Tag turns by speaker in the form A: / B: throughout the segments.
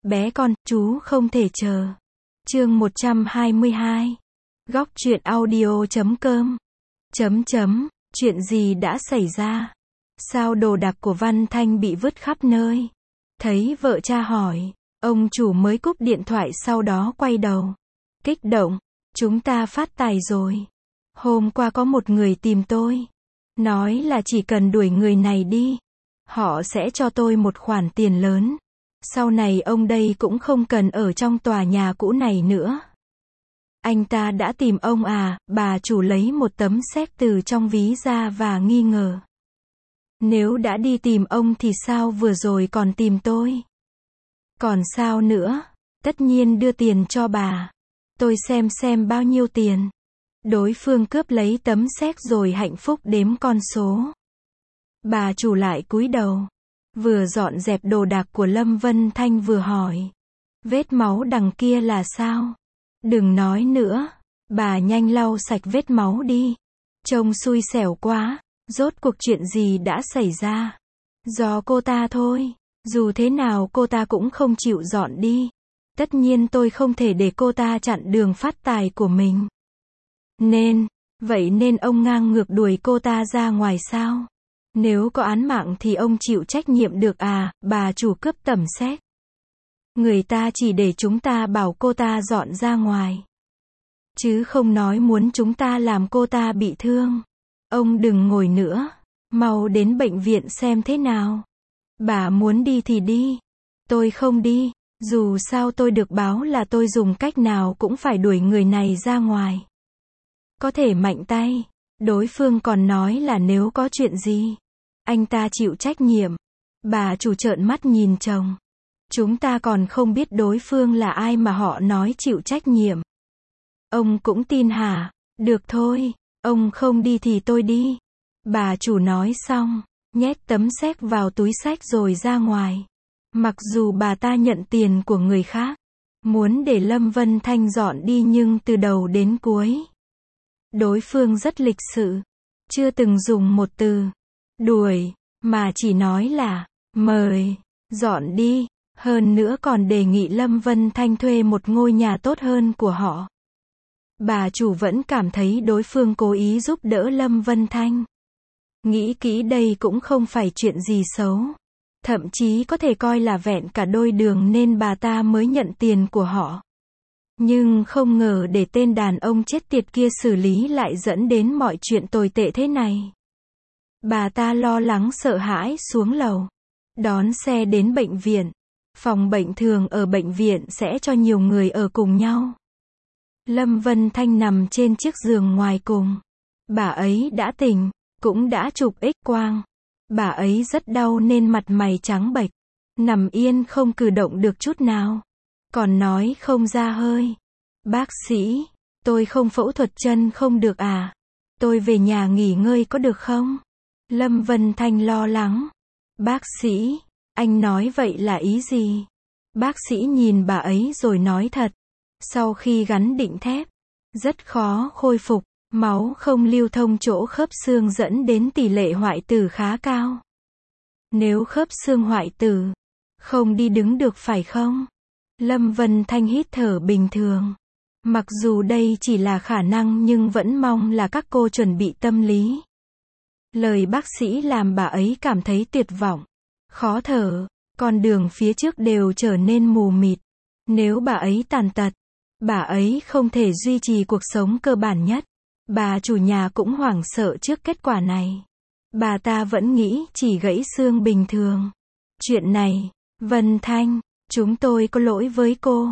A: Bé con, chú không thể chờ. Chương 122. Góc truyện audio.com. Chuyện gì đã xảy ra? Sao đồ đạc của Văn Thanh bị vứt khắp nơi? Thấy vợ cha hỏi, ông chủ mới cúp điện thoại sau đó quay đầu. Kích động, chúng ta phát tài rồi. Hôm qua có một người tìm tôi. Nói là chỉ cần đuổi người này đi, họ sẽ cho tôi một khoản tiền lớn. Sau này ông đây cũng không cần ở trong tòa nhà cũ này nữa. Anh ta đã tìm ông à? Bà chủ lấy một tấm séc từ trong ví ra và nghi ngờ. Nếu đã đi tìm ông thì sao vừa rồi còn tìm tôi? Còn sao nữa? Tất nhiên đưa tiền cho bà. Tôi xem bao nhiêu tiền. Đối phương cướp lấy tấm séc rồi hạnh phúc đếm con số. Bà chủ lại cúi đầu. Vừa dọn dẹp đồ đạc của Lâm Vân Thanh vừa hỏi. Vết máu đằng kia là sao? Đừng nói nữa. Bà nhanh lau sạch vết máu đi. Trông xui xẻo quá. Rốt cuộc chuyện gì đã xảy ra? Do cô ta thôi. Dù thế nào cô ta cũng không chịu dọn đi. Tất nhiên tôi không thể để cô ta chặn đường phát tài của mình. Vậy nên ông ngang ngược đuổi cô ta ra ngoài sao? Nếu có án mạng thì ông chịu trách nhiệm được à? Bà chủ cướp tấm séc. Người ta chỉ để chúng ta bảo cô ta dọn ra ngoài. Chứ không nói muốn chúng ta làm cô ta bị thương. Ông đừng ngồi nữa. Mau đến bệnh viện xem thế nào. Bà muốn đi thì đi. Tôi không đi. Dù sao tôi được báo là tôi dùng cách nào cũng phải đuổi người này ra ngoài. Có thể mạnh tay. Đối phương còn nói là nếu có chuyện gì, anh ta chịu trách nhiệm. Bà chủ trợn mắt nhìn chồng. Chúng ta còn không biết đối phương là ai mà họ nói chịu trách nhiệm. Ông cũng tin hả? Được thôi, ông không đi thì tôi đi. Bà chủ nói xong, nhét tấm séc vào túi xách rồi ra ngoài. Mặc dù bà ta nhận tiền của người khác, muốn để Lâm Vân Thanh dọn đi nhưng từ đầu đến cuối, đối phương rất lịch sự, chưa từng dùng một từ đuổi, mà chỉ nói là mời, dọn đi. Hơn nữa còn đề nghị Lâm Vân Thanh thuê một ngôi nhà tốt hơn của họ. Bà chủ vẫn cảm thấy đối phương cố ý giúp đỡ Lâm Vân Thanh. Nghĩ kỹ đây cũng không phải chuyện gì xấu. Thậm chí có thể coi là vẹn cả đôi đường nên bà ta mới nhận tiền của họ. Nhưng không ngờ để tên đàn ông chết tiệt kia xử lý lại dẫn đến mọi chuyện tồi tệ thế này. Bà ta lo lắng sợ hãi xuống lầu. Đón xe đến bệnh viện. Phòng bệnh thường ở bệnh viện sẽ cho nhiều người ở cùng nhau. Lâm Vân Thanh nằm trên chiếc giường ngoài cùng. Bà ấy đã tỉnh, cũng đã chụp X-quang. Bà ấy rất đau nên mặt mày trắng bệch. Nằm yên không cử động được chút nào. Còn nói không ra hơi. Bác sĩ, tôi không phẫu thuật chân không được à? Tôi về nhà nghỉ ngơi có được không? Lâm Vân Thanh lo lắng. Bác sĩ, anh nói vậy là ý gì? Bác sĩ nhìn bà ấy rồi nói thật. Sau khi gắn định thép, rất khó khôi phục. Máu không lưu thông chỗ khớp xương dẫn đến tỷ lệ hoại tử khá cao. Nếu khớp xương hoại tử, không đi đứng được phải không? Lâm Vân Thanh hít thở bình thường. Mặc dù đây chỉ là khả năng nhưng vẫn mong là các cô chuẩn bị tâm lý. Lời bác sĩ làm bà ấy cảm thấy tuyệt vọng, khó thở, con đường phía trước đều trở nên mù mịt. Nếu bà ấy tàn tật, bà ấy không thể duy trì cuộc sống cơ bản nhất. Bà chủ nhà cũng hoảng sợ trước kết quả này. Bà ta vẫn nghĩ chỉ gãy xương bình thường. Chuyện này, Vân Thanh, chúng tôi có lỗi với cô.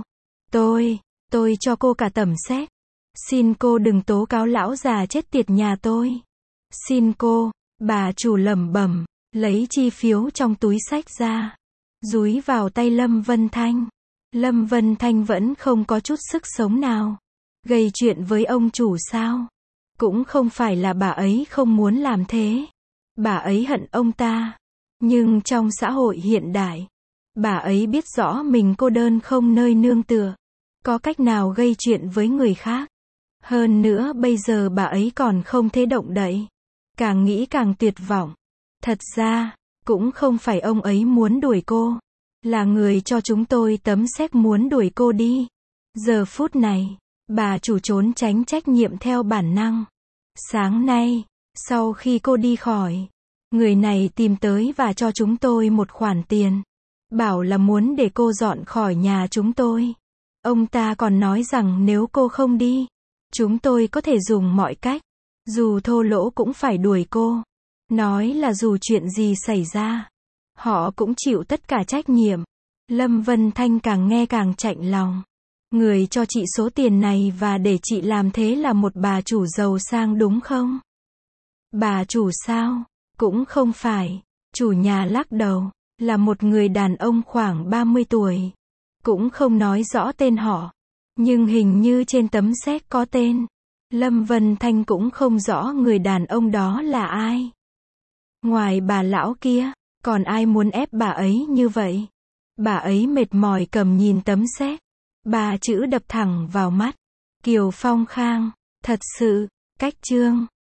A: Tôi cho cô cả tấm séc. Xin cô đừng tố cáo lão già chết tiệt nhà tôi. Xin cô, bà chủ lẩm bẩm, lấy chi phiếu trong túi xách ra, dúi vào tay Lâm Vân Thanh. Lâm Vân Thanh vẫn không có chút sức sống nào. Gây chuyện với ông chủ sao? Cũng không phải là bà ấy không muốn làm thế. Bà ấy hận ông ta. Nhưng trong xã hội hiện đại, bà ấy biết rõ mình cô đơn không nơi nương tựa. Có cách nào gây chuyện với người khác. Hơn nữa bây giờ bà ấy còn không thể động đậy. Càng nghĩ càng tuyệt vọng. Thật ra, cũng không phải ông ấy muốn đuổi cô. là người cho chúng tôi tấm séc muốn đuổi cô đi. Giờ phút này, bà chủ trốn tránh trách nhiệm theo bản năng. Sáng nay, sau khi cô đi khỏi, người này tìm tới và cho chúng tôi một khoản tiền. Bảo là muốn để cô dọn khỏi nhà chúng tôi. Ông ta còn nói rằng nếu cô không đi, chúng tôi có thể dùng mọi cách, dù thô lỗ cũng phải đuổi cô. Nói là dù chuyện gì xảy ra, họ cũng chịu tất cả trách nhiệm. Lâm Vân Thanh càng nghe càng chạnh lòng. Người cho chị số tiền này và để chị làm thế là một bà chủ giàu sang đúng không? Bà chủ sao? Cũng không phải. Chủ nhà lắc đầu, là một người đàn ông khoảng 30 tuổi. Cũng không nói rõ tên họ, nhưng hình như trên tấm séc có tên. Lâm Vân Thanh cũng không rõ người đàn ông đó là ai. Ngoài bà lão kia, còn ai muốn ép bà ấy như vậy? Bà ấy mệt mỏi cầm nhìn tấm séc. Ba chữ đập thẳng vào mắt. Kiều Phong Khang, thật sự, cách chương.